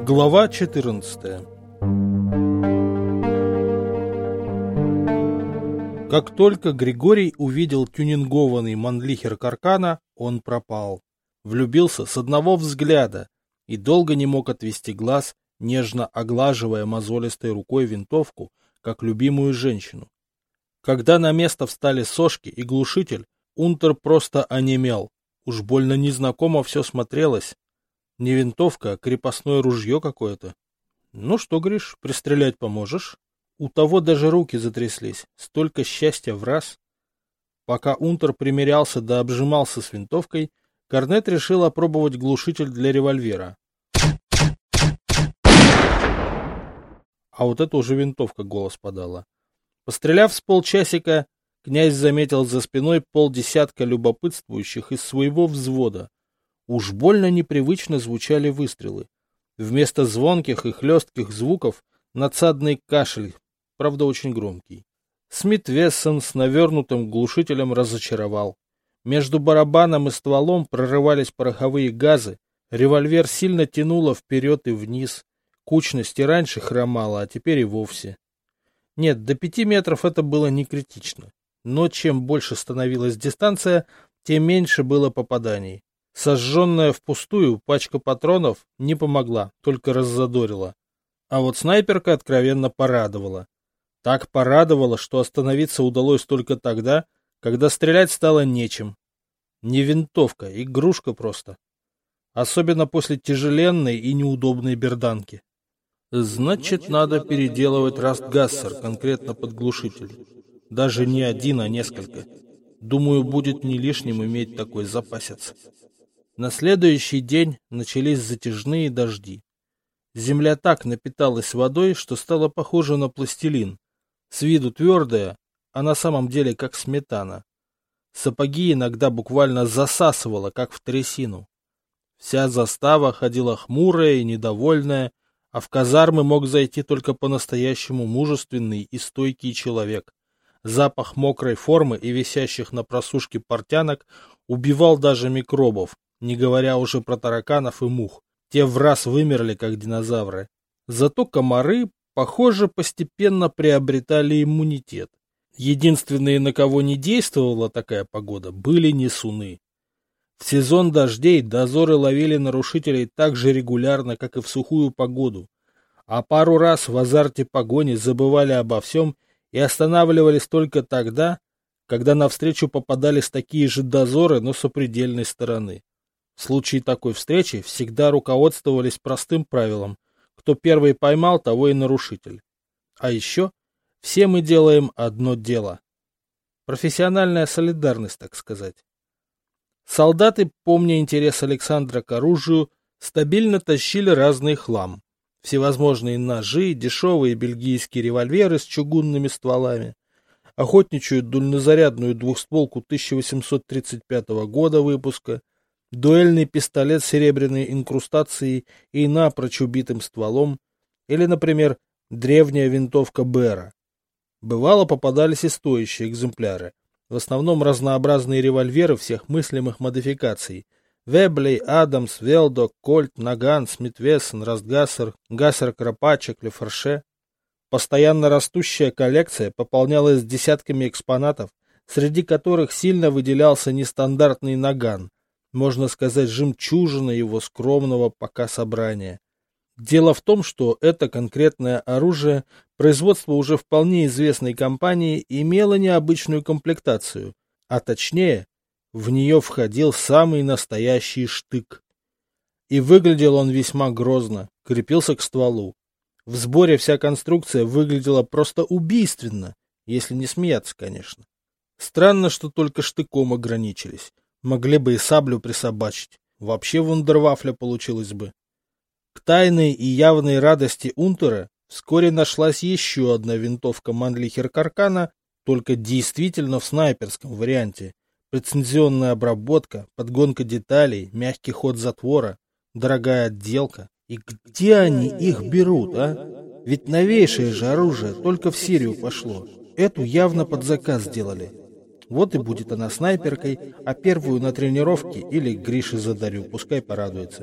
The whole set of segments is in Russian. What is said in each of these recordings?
Глава 14. Как только Григорий увидел тюнингованный Манлихер Каркана, он пропал. Влюбился с одного взгляда и долго не мог отвести глаз, нежно оглаживая мозолистой рукой винтовку, как любимую женщину. Когда на место встали сошки и глушитель, унтер просто онемел. Уж больно незнакомо все смотрелось. Не винтовка, а крепостное ружье какое-то. Ну что, Гриш, пристрелять поможешь? У того даже руки затряслись. Столько счастья в раз. Пока унтер примерялся да обжимался с винтовкой, корнет решил опробовать глушитель для револьвера. А вот это уже винтовка голос подала. Постреляв с полчасика, князь заметил за спиной полдесятка любопытствующих из своего взвода. Уж больно непривычно звучали выстрелы. Вместо звонких и хлестких звуков надсадный кашель, правда очень громкий. Смит-Вессон с навернутым глушителем разочаровал. Между барабаном и стволом прорывались пороховые газы, револьвер сильно тянуло вперед и вниз. Кучность и раньше хромала, а теперь и вовсе. Нет, до 5 метров это было не критично. Но чем больше становилась дистанция, тем меньше было попаданий. Сожженная впустую пачка патронов не помогла, только раззадорила. А вот снайперка откровенно порадовала. Так порадовала, что остановиться удалось только тогда, когда стрелять стало нечем. Не винтовка, игрушка просто. Особенно после тяжеленной и неудобной берданки. Значит, надо переделывать растгассер конкретно под глушитель. Даже не один, а несколько. Думаю, будет не лишним иметь такой запасец. На следующий день начались затяжные дожди. Земля так напиталась водой, что стала похожа на пластилин. С виду твердая, а на самом деле как сметана. Сапоги иногда буквально засасывало, как в трясину. Вся застава ходила хмурая и недовольная, а в казармы мог зайти только по-настоящему мужественный и стойкий человек. Запах мокрой формы и висящих на просушке портянок убивал даже микробов, не говоря уже про тараканов и мух. Те враз вымерли, как динозавры. Зато комары, похоже, постепенно приобретали иммунитет. Единственные, на кого не действовала такая погода, были несуны. В сезон дождей дозоры ловили нарушителей так же регулярно, как и в сухую погоду. А пару раз в азарте погони забывали обо всем и останавливались только тогда, когда навстречу попадались такие же дозоры, но с сопредельной стороны. В случае такой встречи всегда руководствовались простым правилом: кто первый поймал, того и нарушитель. А еще все мы делаем одно дело. Профессиональная солидарность, так сказать. Солдаты, помня интерес Александра к оружию, стабильно тащили разный хлам. Всевозможные ножи, дешевые бельгийские револьверы с чугунными стволами, охотничью дульнозарядную двухстволку 1835 года выпуска, дуэльный пистолет с серебряной инкрустацией и напрочь убитым стволом, или, например, древняя винтовка Бера. Бывало, попадались и стоящие экземпляры, в основном разнообразные револьверы всех мыслимых модификаций: Веблей, Адамс, Велдок, Кольт, Наган, Смит-Вессон, Растгассер, Гассер-Кропачек, Лефорше. Постоянно растущая коллекция пополнялась десятками экспонатов, среди которых сильно выделялся нестандартный Наган, можно сказать, жемчужина его скромного пока собрания. Дело в том, что это конкретное оружие, производство уже вполне известной компании, имело необычную комплектацию, а точнее, в нее входил самый настоящий штык. И выглядел он весьма грозно, крепился к стволу. В сборе вся конструкция выглядела просто убийственно, если не смеяться, конечно. Странно, что только штыком ограничились. Могли бы и саблю присобачить. Вообще вундервафля получилось бы. К тайной и явной радости унтера вскоре нашлась еще одна винтовка Манлихер Каркана, только действительно в снайперском варианте. Прецизионная обработка, подгонка деталей, мягкий ход затвора, дорогая отделка. И где они их берут, а? Ведь новейшее же оружие только в Сирию пошло. Эту явно под заказ сделали. Вот и будет она снайперкой, а первую на тренировке или Грише задарю, пускай порадуется.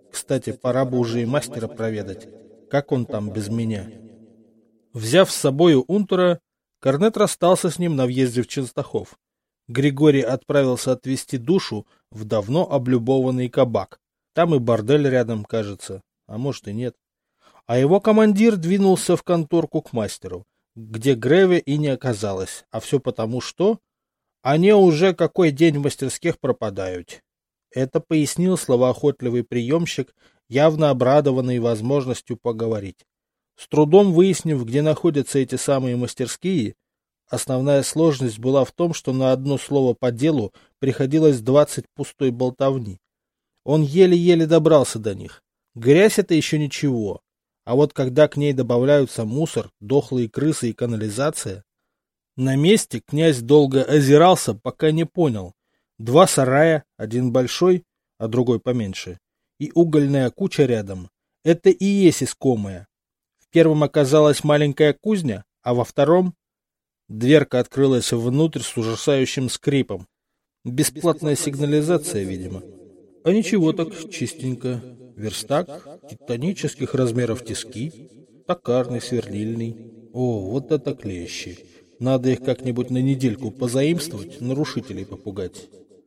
Кстати, пора бы уже и мастера проведать. Как он там без меня? Взяв с собою унтера, Корнет расстался с ним на въезде в Ченстахов. Григорий отправился отвезти душу в давно облюбованный кабак. Там и бордель рядом, кажется, а может и нет. А его командир двинулся в конторку к мастеру, где Греве и не оказалось, а все потому, что они уже какой день в мастерских пропадают. Это пояснил словоохотливый приемщик, явно обрадованный возможностью поговорить. С трудом выяснив, где находятся эти самые мастерские, основная сложность была в том, что на одно слово по делу приходилось 20 пустой болтовни. Он еле-еле добрался до них. Грязь — это еще ничего. А вот когда к ней добавляются мусор, дохлые крысы и канализация... На месте князь долго озирался, пока не понял. 2 сарая, один большой, а другой поменьше, и угольная куча рядом. Это и есть искомое. В первом оказалась маленькая кузня, а во втором... Дверка открылась внутрь с ужасающим скрипом. Бесплатная сигнализация, видимо. А ничего так, чистенько. Верстак, титанических размеров тиски, токарный, сверлильный. О, вот это клещи. Надо их как-нибудь на недельку позаимствовать, нарушителей попугать.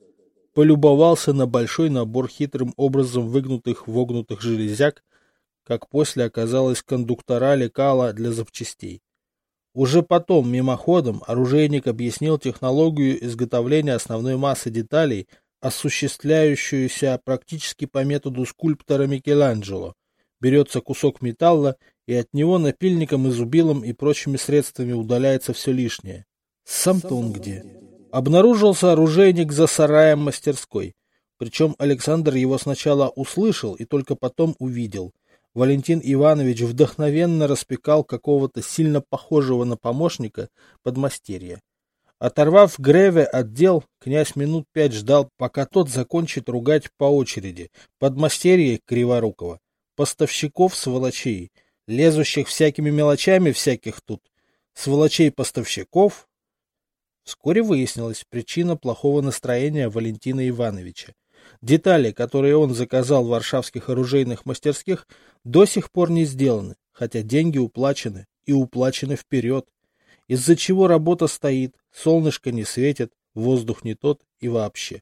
Полюбовался на большой набор хитрым образом вогнутых железяк, как после оказалось кондуктора лекала для запчастей. Уже потом, мимоходом, оружейник объяснил технологию изготовления основной массы деталей, осуществляющуюся практически по методу скульптора Микеланджело. Берется кусок металла, и от него напильником и зубилом и прочими средствами удаляется все лишнее. Сам-то он где? Обнаружился оружейник за сараем мастерской. Причем Александр его сначала услышал и только потом увидел. Валентин Иванович вдохновенно распекал какого-то сильно похожего на помощника подмастерья. Оторвав Греве от дел, князь минут 5 ждал, пока тот закончит ругать по очереди подмастерье Криворукова, поставщиков-сволочей, лезущих всякими мелочами всяких тут, сволочей-поставщиков. Вскоре выяснилась причина плохого настроения Валентина Ивановича. Детали, которые он заказал в варшавских оружейных мастерских, до сих пор не сделаны, хотя деньги уплачены, и уплачены вперед, из-за чего работа стоит, солнышко не светит, воздух не тот и вообще.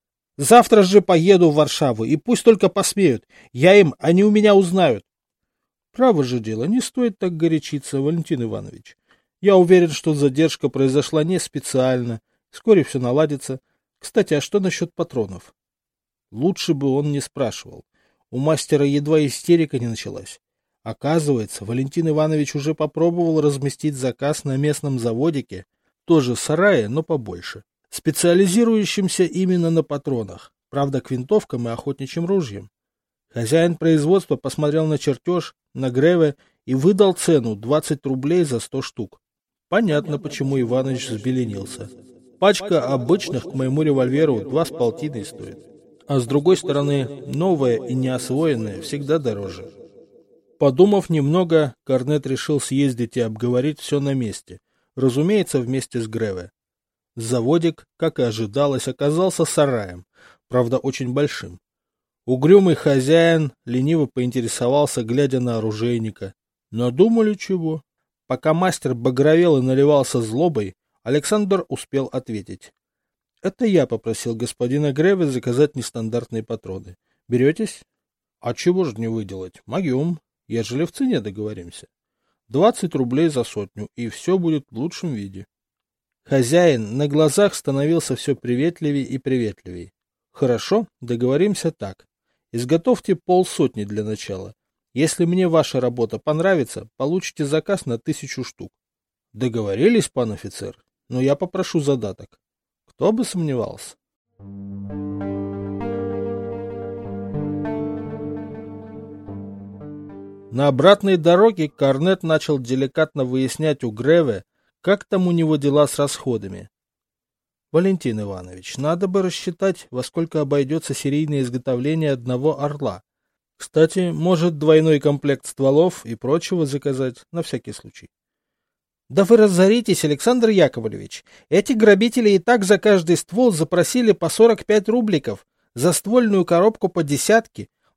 Завтра же поеду в Варшаву, и пусть только посмеют, я им, они у меня узнают. Право же дело, не стоит так горячиться, Валентин Иванович. Я уверен, что задержка произошла не специально, вскоре все наладится. Кстати, а что насчет патронов? Лучше бы он не спрашивал. У мастера едва истерика не началась. Оказывается, Валентин Иванович уже попробовал разместить заказ на местном заводике, тоже сарае, но побольше, специализирующимся именно на патронах, правда, к винтовкам и охотничьим ружьям. Хозяин производства посмотрел на чертеж, на Греве и выдал цену 20 рублей за 100 штук. Понятно, почему Иваныч взбеленился. Пачка обычных к моему револьверу 2,5 стоит. А с другой стороны, новое и неосвоенное всегда дороже. Подумав немного, Корнет решил съездить и обговорить все на месте. Разумеется, вместе с Греве. Заводик, как и ожидалось, оказался сараем, правда, очень большим. Угрюмый хозяин лениво поинтересовался, глядя на оружейника. Надумали чего? Пока мастер багровел и наливался злобой, Александр успел ответить. Это я попросил господина Греве заказать нестандартные патроны. Беретесь? А чего же не выделать? Могем, ежели в цене договоримся. 20 рублей за 100, и все будет в лучшем виде. Хозяин на глазах становился все приветливее и приветливее. Хорошо, договоримся так. Изготовьте 50 для начала. Если мне ваша работа понравится, получите заказ на 1000 штук. Договорились, пан офицер? Но я попрошу задаток. Кто бы сомневался. На обратной дороге Корнет начал деликатно выяснять у Греве, как там у него дела с расходами. Валентин Иванович, надо бы рассчитать, во сколько обойдется серийное изготовление одного орла. Кстати, может двойной комплект стволов и прочего заказать, на всякий случай. Да вы разоритесь, Александр Яковлевич. Эти грабители и так за каждый ствол запросили по 45 рубликов, за ствольную коробку по 10.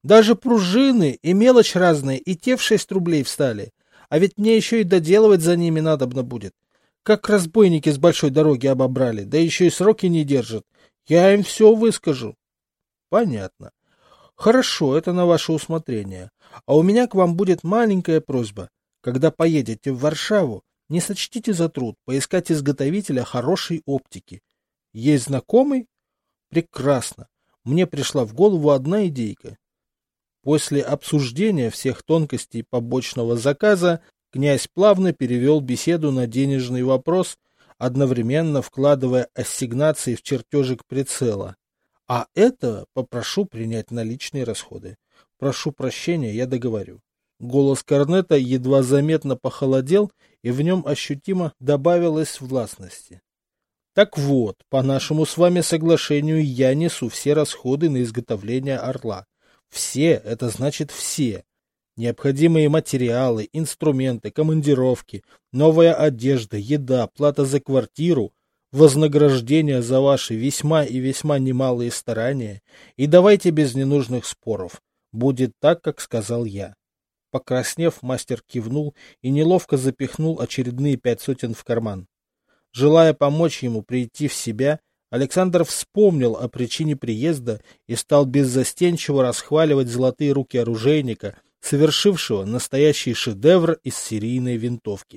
Даже пружины и мелочь разные, и те в 6 рублей встали. А ведь мне еще и доделывать за ними надобно будет. Как разбойники с большой дороги обобрали, да еще и сроки не держат. Я им все выскажу. Понятно. Хорошо, это на ваше усмотрение. А у меня к вам будет маленькая просьба. Когда поедете в Варшаву, не сочтите за труд поискать изготовителя хорошей оптики. Есть знакомый? Прекрасно. Мне пришла в голову одна идейка. После обсуждения всех тонкостей побочного заказа князь плавно перевел беседу на денежный вопрос, одновременно вкладывая ассигнации в чертежик прицела. А это попрошу принять наличные расходы. Прошу прощения, я договорю. Голос корнета едва заметно похолодел, и в нем ощутимо добавилось властности. Так вот, по нашему с вами соглашению я несу все расходы на изготовление орла. Все, это значит все. Необходимые материалы, инструменты, командировки, новая одежда, еда, плата за квартиру, вознаграждение за ваши весьма и весьма немалые старания. И давайте без ненужных споров. Будет так, как сказал я. Покраснев, мастер кивнул и неловко запихнул очередные 5 сотен в карман. Желая помочь ему прийти в себя, Александр вспомнил о причине приезда и стал беззастенчиво расхваливать золотые руки оружейника, совершившего настоящий шедевр из серийной винтовки.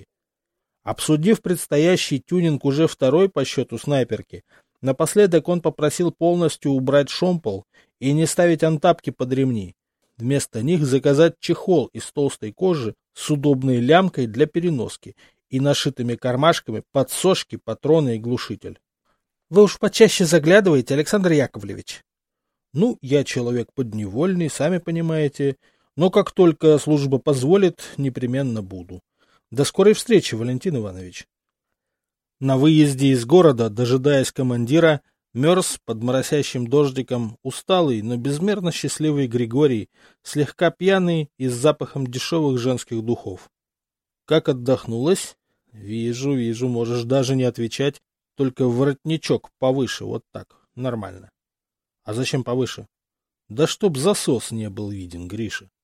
Обсудив предстоящий тюнинг уже второй по счету снайперки, напоследок он попросил полностью убрать шомпол и не ставить антапки под ремни. Вместо них заказать чехол из толстой кожи с удобной лямкой для переноски и нашитыми кармашками подсошки, патроны и глушитель. — Вы уж почаще заглядываете, Александр Яковлевич. — Ну, я человек подневольный, сами понимаете, но как только служба позволит, непременно буду. До скорой встречи, Валентин Иванович. На выезде из города, дожидаясь командира, мерз под моросящим дождиком усталый, но безмерно счастливый Григорий, слегка пьяный и с запахом дешевых женских духов. Как отдохнулась? Вижу, можешь даже не отвечать, только воротничок повыше, вот так, нормально. А зачем повыше? Да чтоб засос не был виден, Гриша.